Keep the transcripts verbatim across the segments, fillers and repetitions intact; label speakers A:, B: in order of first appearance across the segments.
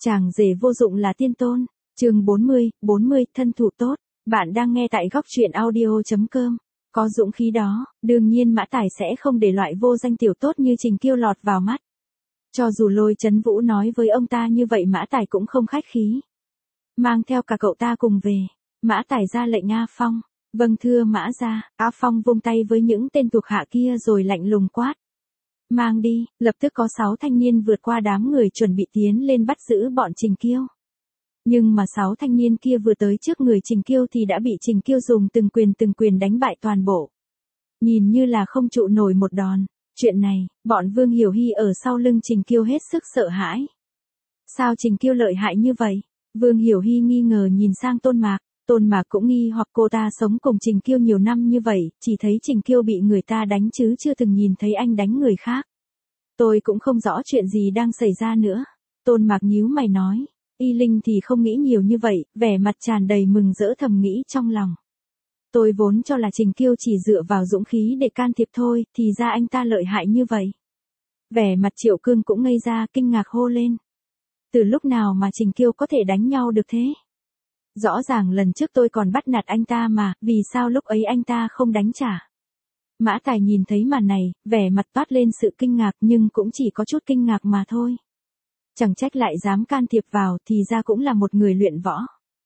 A: Chàng rể vô dụng là tiên tôn. Chương bốn mươi, bốn mươi, thân thủ tốt. Bạn đang nghe tại góc truyện audio chấm com. Có dũng khí đó, đương nhiên Mã Tài sẽ không để loại vô danh tiểu tốt như Trình Kiêu lọt vào mắt. Cho dù Lôi Chấn Vũ nói với ông ta như vậy Mã Tài cũng không khách khí. Mang theo cả cậu ta cùng về. Mã Tài ra lệnh A Phong. Vâng thưa Mã gia. A Phong vung tay với những tên thuộc hạ kia rồi lạnh lùng quát. Mang đi, lập tức có sáu thanh niên vượt qua đám người chuẩn bị tiến lên bắt giữ bọn Trình Kiêu. Nhưng mà sáu thanh niên kia vừa tới trước người Trình Kiêu thì đã bị Trình Kiêu dùng từng quyền từng quyền đánh bại toàn bộ. Nhìn như là không trụ nổi một đòn. Chuyện này, bọn Vương Hiểu Hy ở sau lưng Trình Kiêu hết sức sợ hãi. Sao Trình Kiêu lợi hại như vậy? Vương Hiểu Hy nghi ngờ nhìn sang Tôn Mạc. Tôn Mạc cũng nghi hoặc cô ta sống cùng Trình Kiêu nhiều năm như vậy, chỉ thấy Trình Kiêu bị người ta đánh chứ chưa từng nhìn thấy anh đánh người khác. Tôi cũng không rõ chuyện gì đang xảy ra nữa. Tôn Mạc nhíu mày nói. Y Linh thì không nghĩ nhiều như vậy, vẻ mặt tràn đầy mừng rỡ thầm nghĩ trong lòng. Tôi vốn cho là Trình Kiêu chỉ dựa vào dũng khí để can thiệp thôi, thì ra anh ta lợi hại như vậy. Vẻ mặt Triệu Cương cũng ngây ra kinh ngạc hô lên. Từ lúc nào mà Trình Kiêu có thể đánh nhau được thế? Rõ ràng lần trước tôi còn bắt nạt anh ta mà, vì sao lúc ấy anh ta không đánh trả? Mã Tài nhìn thấy màn này, vẻ mặt toát lên sự kinh ngạc nhưng cũng chỉ có chút kinh ngạc mà thôi. Chẳng trách lại dám can thiệp vào thì ra cũng là một người luyện võ.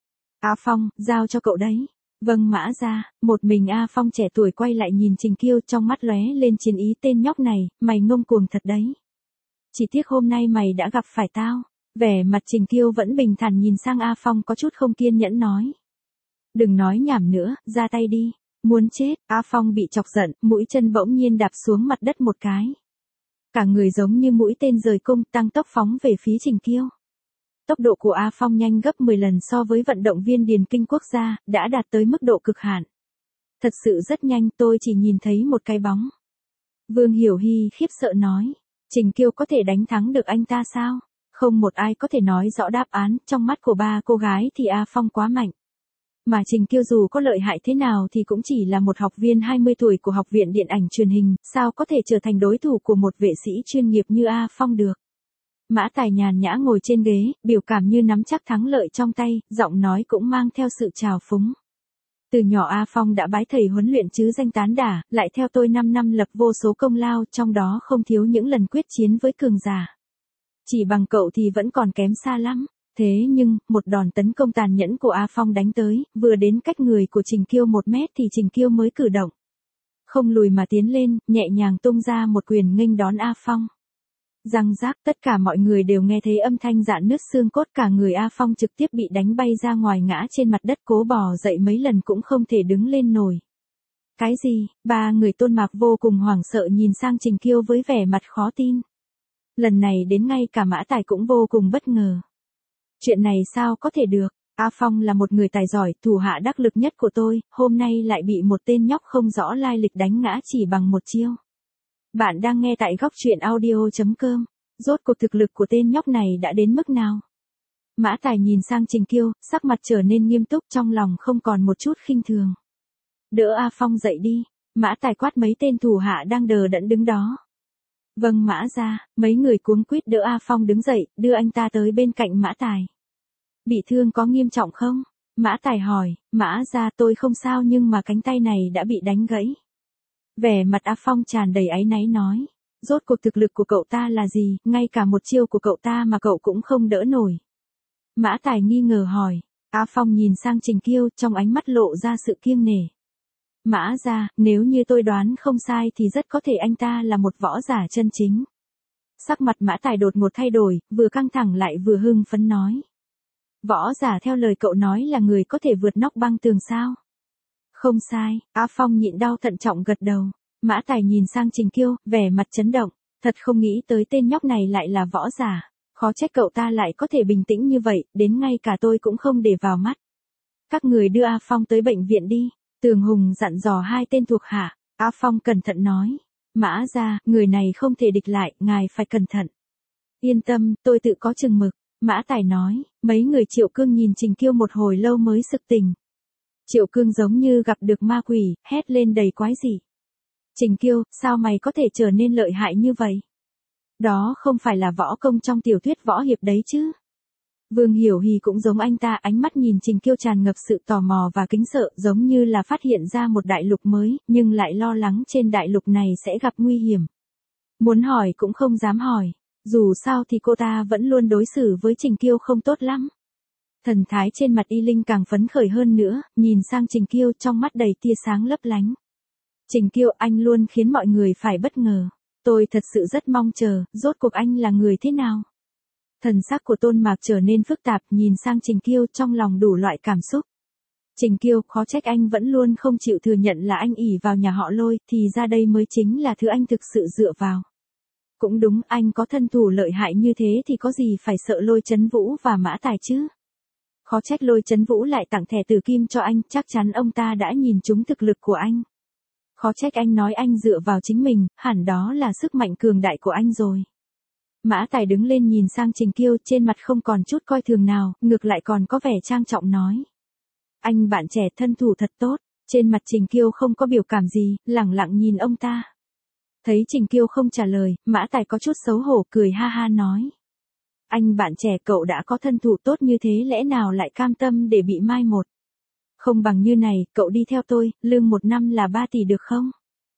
A: A Phong, giao cho cậu đấy. Vâng Mã gia. Một mình A Phong trẻ tuổi quay lại nhìn Trình Kiêu trong mắt lóe lên chiến ý tên nhóc này, mày ngông cuồng thật đấy. Chỉ tiếc hôm nay mày đã gặp phải tao. Vẻ mặt Trình Kiêu vẫn bình thản nhìn sang A Phong có chút không kiên nhẫn nói. Đừng nói nhảm nữa, ra tay đi. Muốn chết, A Phong bị chọc giận, mũi chân bỗng nhiên đạp xuống mặt đất một cái. Cả người giống như mũi tên rời cung tăng tốc phóng về phía Trình Kiêu. Tốc độ của A Phong nhanh gấp mười lần so với vận động viên điền kinh quốc gia, đã đạt tới mức độ cực hạn. Thật sự rất nhanh, tôi chỉ nhìn thấy một cái bóng. Vương Hiểu Hy khiếp sợ nói. Trình Kiêu có thể đánh thắng được anh ta sao? Không một ai có thể nói rõ đáp án, trong mắt của ba cô gái thì A Phong quá mạnh. Mà Trình Kiêu dù có lợi hại thế nào thì cũng chỉ là một học viên hai mươi tuổi của Học viện Điện ảnh Truyền hình, sao có thể trở thành đối thủ của một vệ sĩ chuyên nghiệp như A Phong được. Mã Tài nhàn nhã ngồi trên ghế, biểu cảm như nắm chắc thắng lợi trong tay, giọng nói cũng mang theo sự trào phúng. Từ nhỏ A Phong đã bái thầy huấn luyện chứ danh tán đả, lại theo tôi năm năm lập vô số công lao, trong đó không thiếu những lần quyết chiến với cường giả. Chỉ bằng cậu thì vẫn còn kém xa lắm. Thế nhưng, một đòn tấn công tàn nhẫn của A Phong đánh tới, vừa đến cách người của Trình Kiêu một mét thì Trình Kiêu mới cử động. Không lùi mà tiến lên, nhẹ nhàng tung ra một quyền nghênh đón A Phong. Răng rác, tất cả mọi người đều nghe thấy âm thanh rạn nứt xương cốt, cả người A Phong trực tiếp bị đánh bay ra ngoài ngã trên mặt đất, cố bò dậy mấy lần cũng không thể đứng lên nổi. Cái gì? Ba người Tôn Mạc vô cùng hoảng sợ nhìn sang Trình Kiêu với vẻ mặt khó tin. Lần này đến ngay cả Mã Tài cũng vô cùng bất ngờ. Chuyện này sao có thể được? A Phong là một người tài giỏi, thủ hạ đắc lực nhất của tôi, hôm nay lại bị một tên nhóc không rõ lai lịch đánh ngã chỉ bằng một chiêu. Bạn đang nghe tại góc truyện audio chấm com. Rốt cuộc thực lực của tên nhóc này đã đến mức nào? Mã Tài nhìn sang Trình Kiêu, sắc mặt trở nên nghiêm túc, trong lòng không còn một chút khinh thường. Đỡ A Phong dậy đi. Mã Tài quát mấy tên thủ hạ đang đờ đẫn đứng đó. Vâng Mã gia. Mấy người cuống quýt đỡ A Phong đứng dậy, đưa anh ta tới bên cạnh Mã Tài. Bị thương có nghiêm trọng không? Mã Tài hỏi. Mã gia, tôi không sao nhưng mà cánh tay này đã bị đánh gãy. Vẻ mặt A Phong tràn đầy áy náy nói. Rốt cuộc thực lực của cậu ta là gì, ngay cả một chiêu của cậu ta mà cậu cũng không đỡ nổi. Mã Tài nghi ngờ hỏi. A Phong nhìn sang Trình Kiêu, trong ánh mắt lộ ra sự kiêng nể. Mã gia, nếu như tôi đoán không sai thì rất có thể anh ta là một võ giả chân chính. Sắc mặt Mã Tài đột ngột thay đổi, vừa căng thẳng lại vừa hưng phấn nói. Võ giả theo lời cậu nói là người có thể vượt nóc băng tường sao? Không sai. A Phong nhịn đau thận trọng gật đầu. Mã Tài nhìn sang Trình Kiêu, vẻ mặt chấn động. Thật không nghĩ tới tên nhóc này lại là võ giả. Khó trách cậu ta lại có thể bình tĩnh như vậy, đến ngay cả tôi cũng không để vào mắt. Các người đưa A Phong tới bệnh viện đi. Tường Hùng dặn dò hai tên thuộc hạ. A Phong cẩn thận nói. Mã gia, người này không thể địch lại, ngài phải cẩn thận. Yên tâm, tôi tự có chừng mực. Mã Tài nói. Mấy người Triệu Cương nhìn Trình Kiêu một hồi lâu mới sực tỉnh. Triệu Cương giống như gặp được ma quỷ, hét lên đầy quái dị. Trình Kiêu, sao mày có thể trở nên lợi hại như vậy? Đó không phải là võ công trong tiểu thuyết võ hiệp đấy chứ? Vương Hiểu Hì cũng giống anh ta, ánh mắt nhìn Trình Kiêu tràn ngập sự tò mò và kính sợ, giống như là phát hiện ra một đại lục mới, nhưng lại lo lắng trên đại lục này sẽ gặp nguy hiểm. Muốn hỏi cũng không dám hỏi, dù sao thì cô ta vẫn luôn đối xử với Trình Kiêu không tốt lắm. Thần thái trên mặt Y Linh càng phấn khởi hơn nữa, nhìn sang Trình Kiêu trong mắt đầy tia sáng lấp lánh. Trình Kiêu, anh luôn khiến mọi người phải bất ngờ. Tôi thật sự rất mong chờ, rốt cuộc anh là người thế nào? Thần sắc của Tôn Mạc trở nên phức tạp, nhìn sang Trình Kiêu trong lòng đủ loại cảm xúc. Trình Kiêu, khó trách anh vẫn luôn không chịu thừa nhận là anh ỷ vào nhà họ Lôi, thì ra đây mới chính là thứ anh thực sự dựa vào. Cũng đúng, anh có thân thủ lợi hại như thế thì có gì phải sợ Lôi Chấn Vũ và Mã Tài chứ? Khó trách Lôi Chấn Vũ lại tặng thẻ tử kim cho anh, chắc chắn ông ta đã nhìn trúng thực lực của anh. Khó trách anh nói anh dựa vào chính mình, hẳn đó là sức mạnh cường đại của anh rồi. Mã Tài đứng lên nhìn sang Trình Kiêu, trên mặt không còn chút coi thường nào, ngược lại còn có vẻ trang trọng nói. Anh bạn trẻ thân thủ thật tốt, trên mặt Trình Kiêu không có biểu cảm gì, lẳng lặng nhìn ông ta. Thấy Trình Kiêu không trả lời, Mã Tài có chút xấu hổ cười ha ha nói. Anh bạn trẻ, cậu đã có thân thủ tốt như thế lẽ nào lại cam tâm để bị mai một? Không bằng như này, cậu đi theo tôi, lương một năm là ba tỷ được không?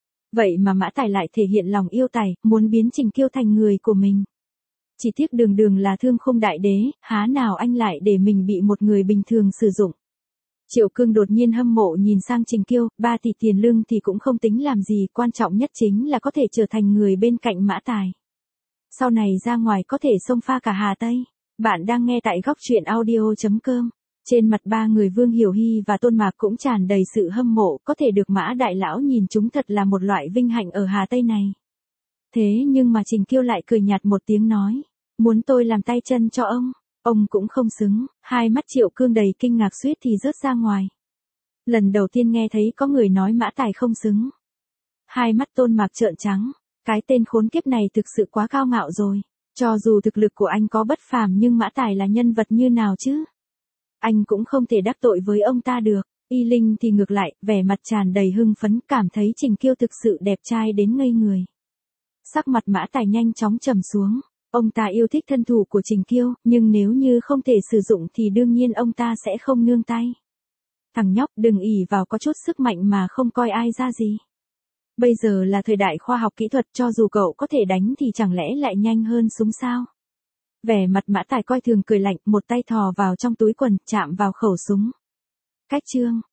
A: Vậy mà Mã Tài lại thể hiện lòng yêu tài, muốn biến Trình Kiêu thành người của mình. Chỉ tiếc đường đường là thương khung đại đế, há nào anh lại để mình bị một người bình thường sử dụng. Triệu Cương đột nhiên hâm mộ nhìn sang Trình Kiêu, ba tỷ tiền lương thì cũng không tính làm gì, quan trọng nhất chính là có thể trở thành người bên cạnh Mã Tài. Sau này ra ngoài có thể xông pha cả Hà Tây. Bạn đang nghe tại góc truyện audio chấm com. Trên mặt ba người Vương Hiểu Hy và Tôn Mạc cũng tràn đầy sự hâm mộ, có thể được Mã Đại Lão nhìn chúng thật là một loại vinh hạnh ở Hà Tây này. Thế nhưng mà Trình Kiêu lại cười nhạt một tiếng nói, muốn tôi làm tay chân cho ông, ông cũng không xứng, hai mắt Triệu Cương đầy kinh ngạc suýt thì rớt ra ngoài. Lần đầu tiên nghe thấy có người nói Mã Tài không xứng. Hai mắt Tôn Mạc trợn trắng, cái tên khốn kiếp này thực sự quá cao ngạo rồi, cho dù thực lực của anh có bất phàm nhưng Mã Tài là nhân vật như nào chứ? Anh cũng không thể đắc tội với ông ta được. Y Linh thì ngược lại, vẻ mặt tràn đầy hưng phấn, cảm thấy Trình Kiêu thực sự đẹp trai đến ngây người. Sắc mặt Mã Tài nhanh chóng trầm xuống, ông ta yêu thích thân thủ của Trình Kiêu, nhưng nếu như không thể sử dụng thì đương nhiên ông ta sẽ không nương tay. Thằng nhóc, đừng ỷ vào có chút sức mạnh mà không coi ai ra gì. Bây giờ là thời đại khoa học kỹ thuật, cho dù cậu có thể đánh thì chẳng lẽ lại nhanh hơn súng sao? Vẻ mặt Mã Tài coi thường cười lạnh, một tay thò vào trong túi quần, chạm vào khẩu súng. Cách chương.